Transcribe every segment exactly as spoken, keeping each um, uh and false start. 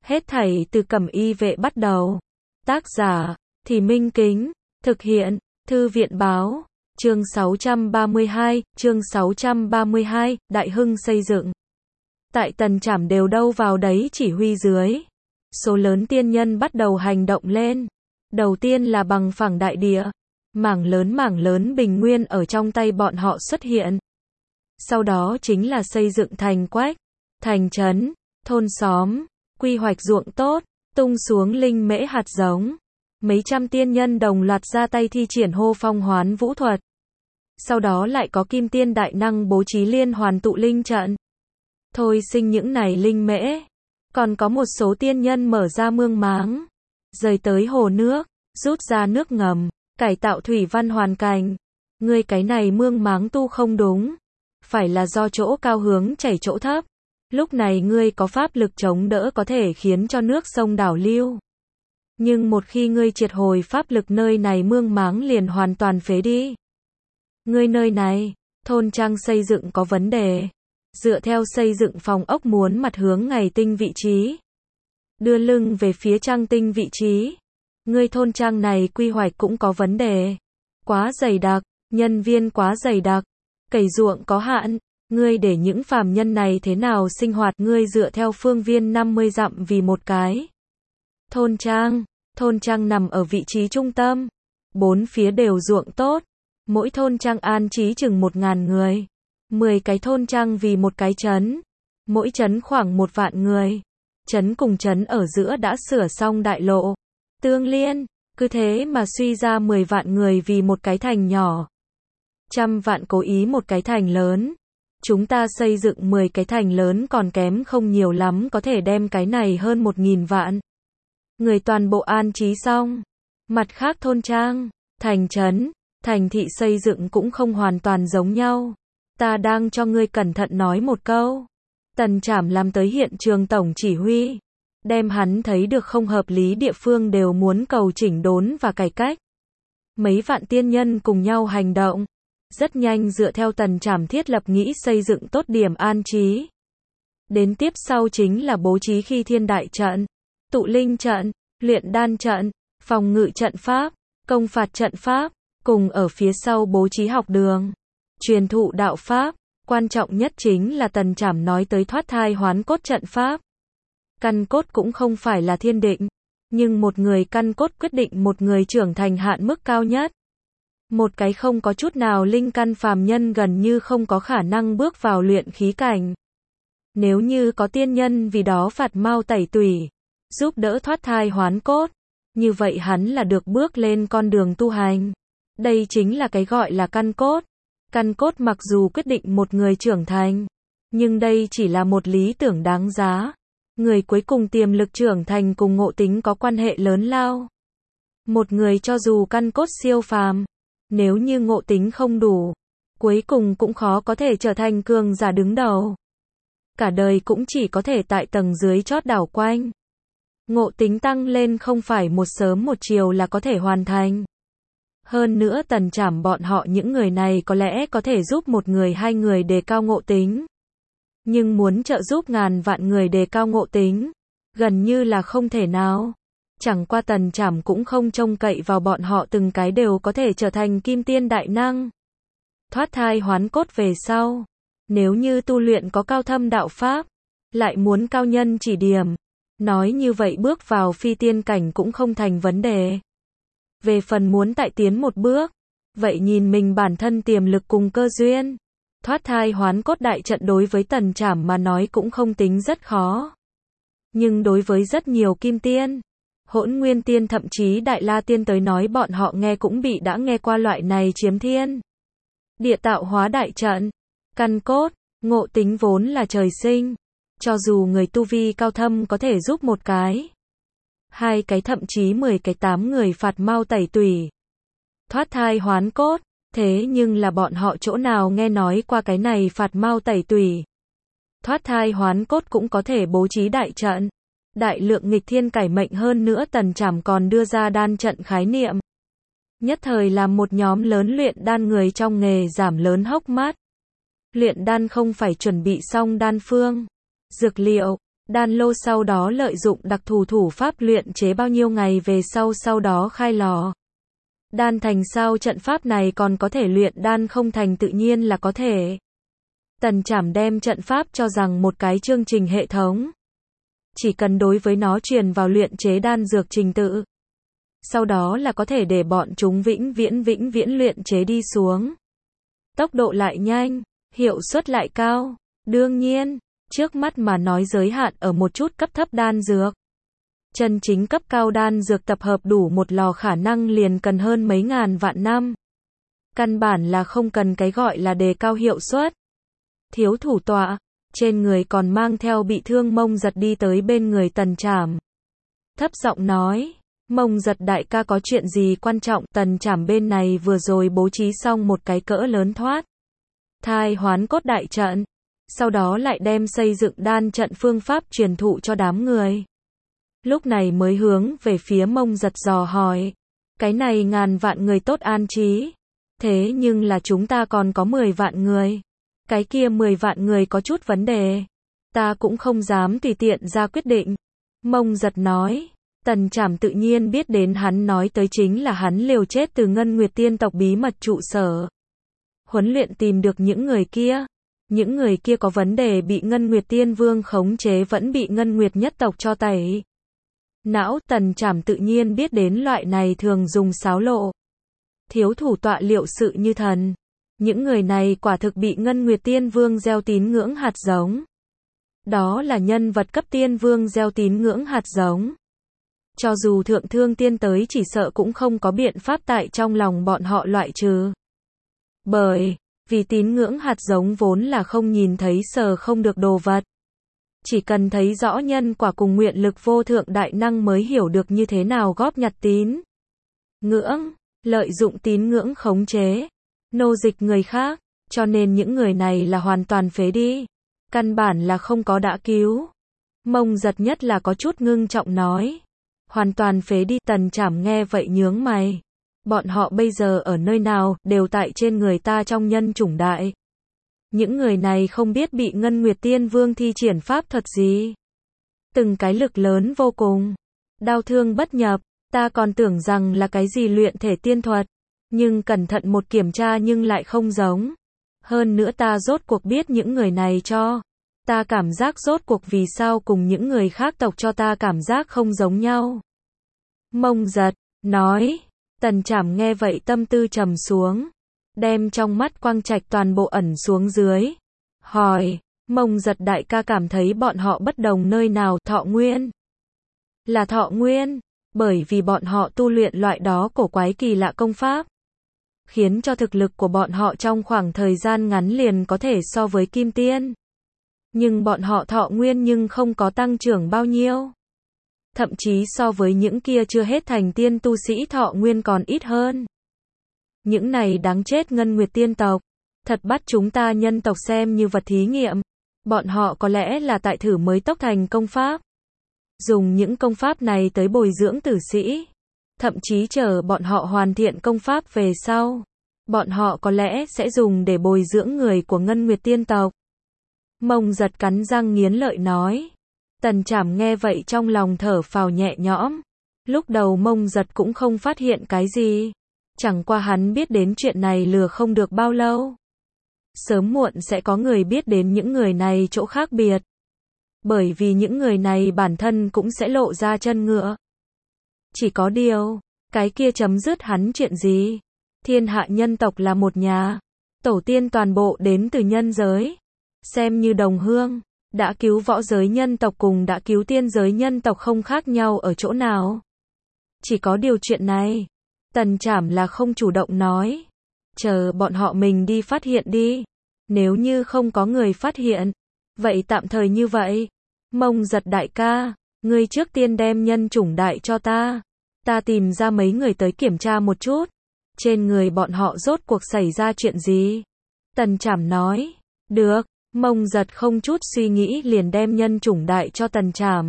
Hết thảy từ Cẩm Y Vệ bắt đầu. Tác giả, Thì Minh Kính. Thực hiện, Thư viện Báo. Chương sáu trăm ba mươi hai, chương sáu trăm ba mươi hai, Đại Hưng xây dựng. Tại Tần Trảm đều đâu vào đấy chỉ huy dưới. Số lớn tiên nhân bắt đầu hành động lên. Đầu tiên là bằng phẳng đại địa. Mảng lớn mảng lớn bình nguyên ở trong tay bọn họ xuất hiện. Sau đó chính là xây dựng thành quách, thành trấn, thôn xóm, quy hoạch ruộng tốt, tung xuống linh mễ hạt giống. Mấy trăm tiên nhân đồng loạt ra tay thi triển hô phong hoán vũ thuật. Sau đó lại có kim tiên đại năng bố trí liên hoàn tụ linh trận. Thôi sinh những này linh mễ. Còn có một số tiên nhân mở ra mương máng. Rời tới hồ nước, rút ra nước ngầm, cải tạo thủy văn hoàn cảnh. Ngươi cái này mương máng tu không đúng. Phải là do chỗ cao hướng chảy chỗ thấp. Lúc này ngươi có pháp lực chống đỡ có thể khiến cho nước sông đảo lưu. Nhưng một khi ngươi triệt hồi pháp lực nơi này mương máng liền hoàn toàn phế đi. Ngươi nơi này, thôn trang xây dựng có vấn đề. Dựa theo xây dựng phòng ốc muốn mặt hướng ngày tinh vị trí. Đưa lưng về phía trang tinh vị trí. Ngươi thôn trang này quy hoạch cũng có vấn đề. Quá dày đặc, nhân viên quá dày đặc. Cày ruộng có hạn. Ngươi để những phàm nhân này thế nào sinh hoạt ngươi dựa theo phương viên năm mươi dặm vì một cái. Thôn trang, thôn trang nằm ở vị trí trung tâm. Bốn phía đều ruộng tốt. Mỗi thôn trang an trí chừng một ngàn người. Mười cái thôn trang vì một cái trấn. Mỗi trấn khoảng một vạn người. Trấn cùng trấn ở giữa đã sửa xong đại lộ. Tương liên, cứ thế mà suy ra mười vạn người vì một cái thành nhỏ. Trăm vạn cố ý một cái thành lớn. Chúng ta xây dựng mười cái thành lớn còn kém không nhiều lắm có thể đem cái này hơn một nghìn vạn. Người toàn bộ an trí xong. Mặt khác thôn trang, thành trấn, thành thị xây dựng cũng không hoàn toàn giống nhau. Ta đang cho ngươi cẩn thận nói một câu. Tần Trảm làm tới hiện trường tổng chỉ huy. Đem hắn thấy được không hợp lý địa phương đều muốn cầu chỉnh đốn và cải cách. Mấy vạn tiên nhân cùng nhau hành động. Rất nhanh dựa theo Tần Trảm thiết lập nghĩ xây dựng tốt điểm an trí. Đến tiếp sau chính là bố trí khi thiên đại trận, tụ linh trận, luyện đan trận, phòng ngự trận pháp, công phạt trận pháp, cùng ở phía sau bố trí học đường, truyền thụ đạo pháp, quan trọng nhất chính là Tần Trảm nói tới thoát thai hoán cốt trận pháp. Căn cốt cũng không phải là thiên định, nhưng một người căn cốt quyết định một người trưởng thành hạn mức cao nhất. Một cái không có chút nào linh căn phàm nhân gần như không có khả năng bước vào luyện khí cảnh. Nếu như có tiên nhân vì đó phạt mau tẩy tủy, giúp đỡ thoát thai hoán cốt, như vậy hắn là được bước lên con đường tu hành. Đây chính là cái gọi là căn cốt. Căn cốt mặc dù quyết định một người trưởng thành, nhưng đây chỉ là một lý tưởng đáng giá. Người cuối cùng tiềm lực trưởng thành cùng ngộ tính có quan hệ lớn lao. Một người cho dù căn cốt siêu phàm, nếu như ngộ tính không đủ, cuối cùng cũng khó có thể trở thành cường giả đứng đầu. Cả đời cũng chỉ có thể tại tầng dưới chót đảo quanh. Ngộ tính tăng lên không phải một sớm một chiều là có thể hoàn thành. Hơn nữa Tần Trảm bọn họ những người này có lẽ có thể giúp một người hai người đề cao ngộ tính. Nhưng muốn trợ giúp ngàn vạn người đề cao ngộ tính, gần như là không thể nào. Chẳng qua Tần Trảm cũng không trông cậy vào bọn họ từng cái đều có thể trở thành kim tiên đại năng. Thoát thai hoán cốt về sau, nếu như tu luyện có cao thâm đạo pháp, lại muốn cao nhân chỉ điểm, nói như vậy bước vào phi tiên cảnh cũng không thành vấn đề. Về phần muốn tại tiến một bước, vậy nhìn mình bản thân tiềm lực cùng cơ duyên. Thoát thai hoán cốt đại trận đối với Tần Trảm mà nói cũng không tính rất khó. Nhưng đối với rất nhiều kim tiên, Hỗn Nguyên Tiên thậm chí Đại La Tiên tới nói bọn họ nghe cũng bị đã nghe qua loại này chiếm thiên địa tạo hóa đại trận. Căn cốt, ngộ tính vốn là trời sinh. Cho dù người tu vi cao thâm có thể giúp một cái, hai cái thậm chí mười cái tám người phạt mau tẩy tủy. Thoát thai hoán cốt, thế nhưng là bọn họ chỗ nào nghe nói qua cái này phạt mau tẩy tủy. Thoát thai hoán cốt cũng có thể bố trí đại trận. Đại lượng nghịch thiên cải mệnh hơn nữa Tần Trảm còn đưa ra đan trận khái niệm. Nhất thời làm một nhóm lớn luyện đan người trong nghề giảm lớn hốc mắt. Luyện đan không phải chuẩn bị xong đan phương, dược liệu, đan lô sau đó lợi dụng đặc thù thủ pháp luyện chế bao nhiêu ngày về sau sau đó khai lò. Đan thành sao trận pháp này còn có thể luyện đan không thành tự nhiên là có thể. Tần Trảm đem trận pháp cho rằng một cái chương trình hệ thống. Chỉ cần đối với nó truyền vào luyện chế đan dược trình tự. Sau đó là có thể để bọn chúng vĩnh viễn vĩnh viễn luyện chế đi xuống. Tốc độ lại nhanh, hiệu suất lại cao. Đương nhiên, trước mắt mà nói giới hạn ở một chút cấp thấp đan dược. Chân chính cấp cao đan dược tập hợp đủ một lò khả năng liền cần hơn mấy ngàn vạn năm. Căn bản là không cần cái gọi là đề cao hiệu suất. Thiếu thủ tọa, trên người còn mang theo bị thương Mông Giật đi tới bên người Tần Trảm. Thấp giọng nói, Mông Giật đại ca có chuyện gì quan trọng? Tần Trảm bên này vừa rồi bố trí xong một cái cỡ lớn thoát thai hoán cốt đại trận. Sau đó lại đem xây dựng đan trận phương pháp truyền thụ cho đám người. Lúc này mới hướng về phía Mông Giật dò hỏi. Cái này ngàn vạn người tốt an trí. Thế nhưng là chúng ta còn có mười vạn người. Cái kia mười vạn người có chút vấn đề. Ta cũng không dám tùy tiện ra quyết định. Mông Giật nói. Tần Trảm tự nhiên biết đến hắn nói tới chính là hắn liều chết từ Ngân Nguyệt Tiên tộc bí mật trụ sở. Huấn luyện tìm được những người kia. Những người kia có vấn đề bị Ngân Nguyệt Tiên Vương khống chế vẫn bị Ngân Nguyệt nhất tộc cho tẩy. Não. Tần Trảm tự nhiên biết đến loại này thường dùng xáo lộ. Thiếu thủ tọa liệu sự như thần. Những người này quả thực bị Ngân Nguyệt Tiên Vương gieo tín ngưỡng hạt giống. Đó là nhân vật cấp Tiên Vương gieo tín ngưỡng hạt giống. Cho dù thượng thương tiên tới chỉ sợ cũng không có biện pháp tại trong lòng bọn họ loại trừ. Bởi vì tín ngưỡng hạt giống vốn là không nhìn thấy sờ không được đồ vật. Chỉ cần thấy rõ nhân quả cùng nguyện lực vô thượng đại năng mới hiểu được như thế nào góp nhặt tín ngưỡng, lợi dụng tín ngưỡng khống chế, nô dịch người khác, cho nên những người này là hoàn toàn phế đi. Căn bản là không có đã cứu. Mông Giật nhất là có chút ngưng trọng nói. Hoàn toàn phế đi. Tần Trảm nghe vậy nhướng mày. Bọn họ bây giờ ở nơi nào, đều tại trên người ta trong nhân chủng đại. Những người này không biết bị Ngân Nguyệt Tiên Vương thi triển pháp thuật gì. Từng cái lực lớn vô cùng. Đao thương bất nhập, ta còn tưởng rằng là cái gì luyện thể tiên thuật. Nhưng cẩn thận một kiểm tra nhưng lại không giống. Hơn nữa ta rốt cuộc biết những người này cho. Ta cảm giác rốt cuộc vì sao cùng những người khác tộc cho ta cảm giác không giống nhau. Mông Giật, nói. Tần Trảm nghe vậy tâm tư trầm xuống. Đem trong mắt quang trạch toàn bộ ẩn xuống dưới. Hỏi, Mông Giật đại ca cảm thấy bọn họ bất đồng nơi nào? Thọ Nguyên. Là Thọ Nguyên. Bởi vì bọn họ tu luyện loại đó cổ quái kỳ lạ công pháp. Khiến cho thực lực của bọn họ trong khoảng thời gian ngắn liền có thể so với Kim Tiên. Nhưng bọn họ thọ nguyên nhưng không có tăng trưởng bao nhiêu. Thậm chí so với những kia chưa hết thành tiên tu sĩ thọ nguyên còn ít hơn. Những này đáng chết Ngân Nguyệt Tiên tộc. Thật bắt chúng ta nhân tộc xem như vật thí nghiệm. Bọn họ có lẽ là tại thử mới tốc thành công pháp. Dùng những công pháp này tới bồi dưỡng tử sĩ. Thậm chí chờ bọn họ hoàn thiện công pháp về sau. Bọn họ có lẽ sẽ dùng để bồi dưỡng người của Ngân Nguyệt Tiên tộc. Mông Giật cắn răng nghiến lợi nói. Tần Trảm nghe vậy trong lòng thở phào nhẹ nhõm. Lúc đầu Mông Giật cũng không phát hiện cái gì. Chẳng qua hắn biết đến chuyện này lừa không được bao lâu. Sớm muộn sẽ có người biết đến những người này chỗ khác biệt. Bởi vì những người này bản thân cũng sẽ lộ ra chân ngựa. Chỉ có điều, cái kia chấm dứt hắn chuyện gì? Thiên hạ nhân tộc là một nhà. Tổ tiên toàn bộ đến từ nhân giới. Xem như đồng hương. Đã cứu võ giới nhân tộc cùng đã cứu tiên giới nhân tộc không khác nhau ở chỗ nào. Chỉ có điều chuyện này. Tần Trảm là không chủ động nói. Chờ bọn họ mình đi phát hiện đi. Nếu như không có người phát hiện. Vậy tạm thời như vậy. Mông Giật đại ca. Ngươi trước tiên đem nhân chủng đại cho ta. Ta tìm ra mấy người tới kiểm tra một chút. Trên người bọn họ rốt cuộc xảy ra chuyện gì? Tần Trảm nói. Được. Mông Giật không chút suy nghĩ liền đem nhân chủng đại cho Tần Trảm.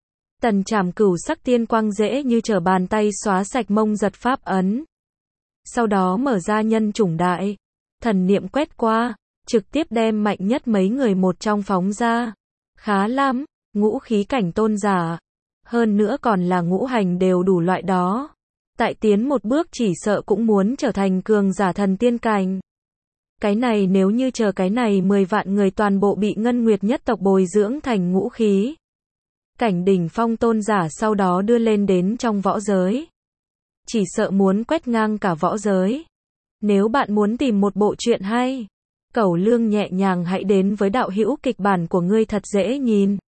Tần Trảm cửu sắc tiên quang dễ như trở bàn tay xóa sạch Mông Giật pháp ấn. Sau đó mở ra nhân chủng đại. Thần niệm quét qua. Trực tiếp đem mạnh nhất mấy người một trong phóng ra. Khá lắm. ngũ khí cảnh tôn giả. Hơn nữa còn là ngũ hành đều đủ loại đó. Tại tiến một bước chỉ sợ cũng muốn trở thành cường giả thần tiên cảnh. Cái này nếu như chờ cái này mười vạn người toàn bộ bị Ngân Nguyệt nhất tộc bồi dưỡng thành ngũ khí cảnh đỉnh phong tôn giả sau đó đưa lên đến trong võ giới. Chỉ sợ muốn quét ngang cả võ giới. Nếu bạn muốn tìm một bộ truyện hay, Cẩu Lương nhẹ nhàng hãy đến với đạo hữu kịch bản của ngươi thật dễ nhìn.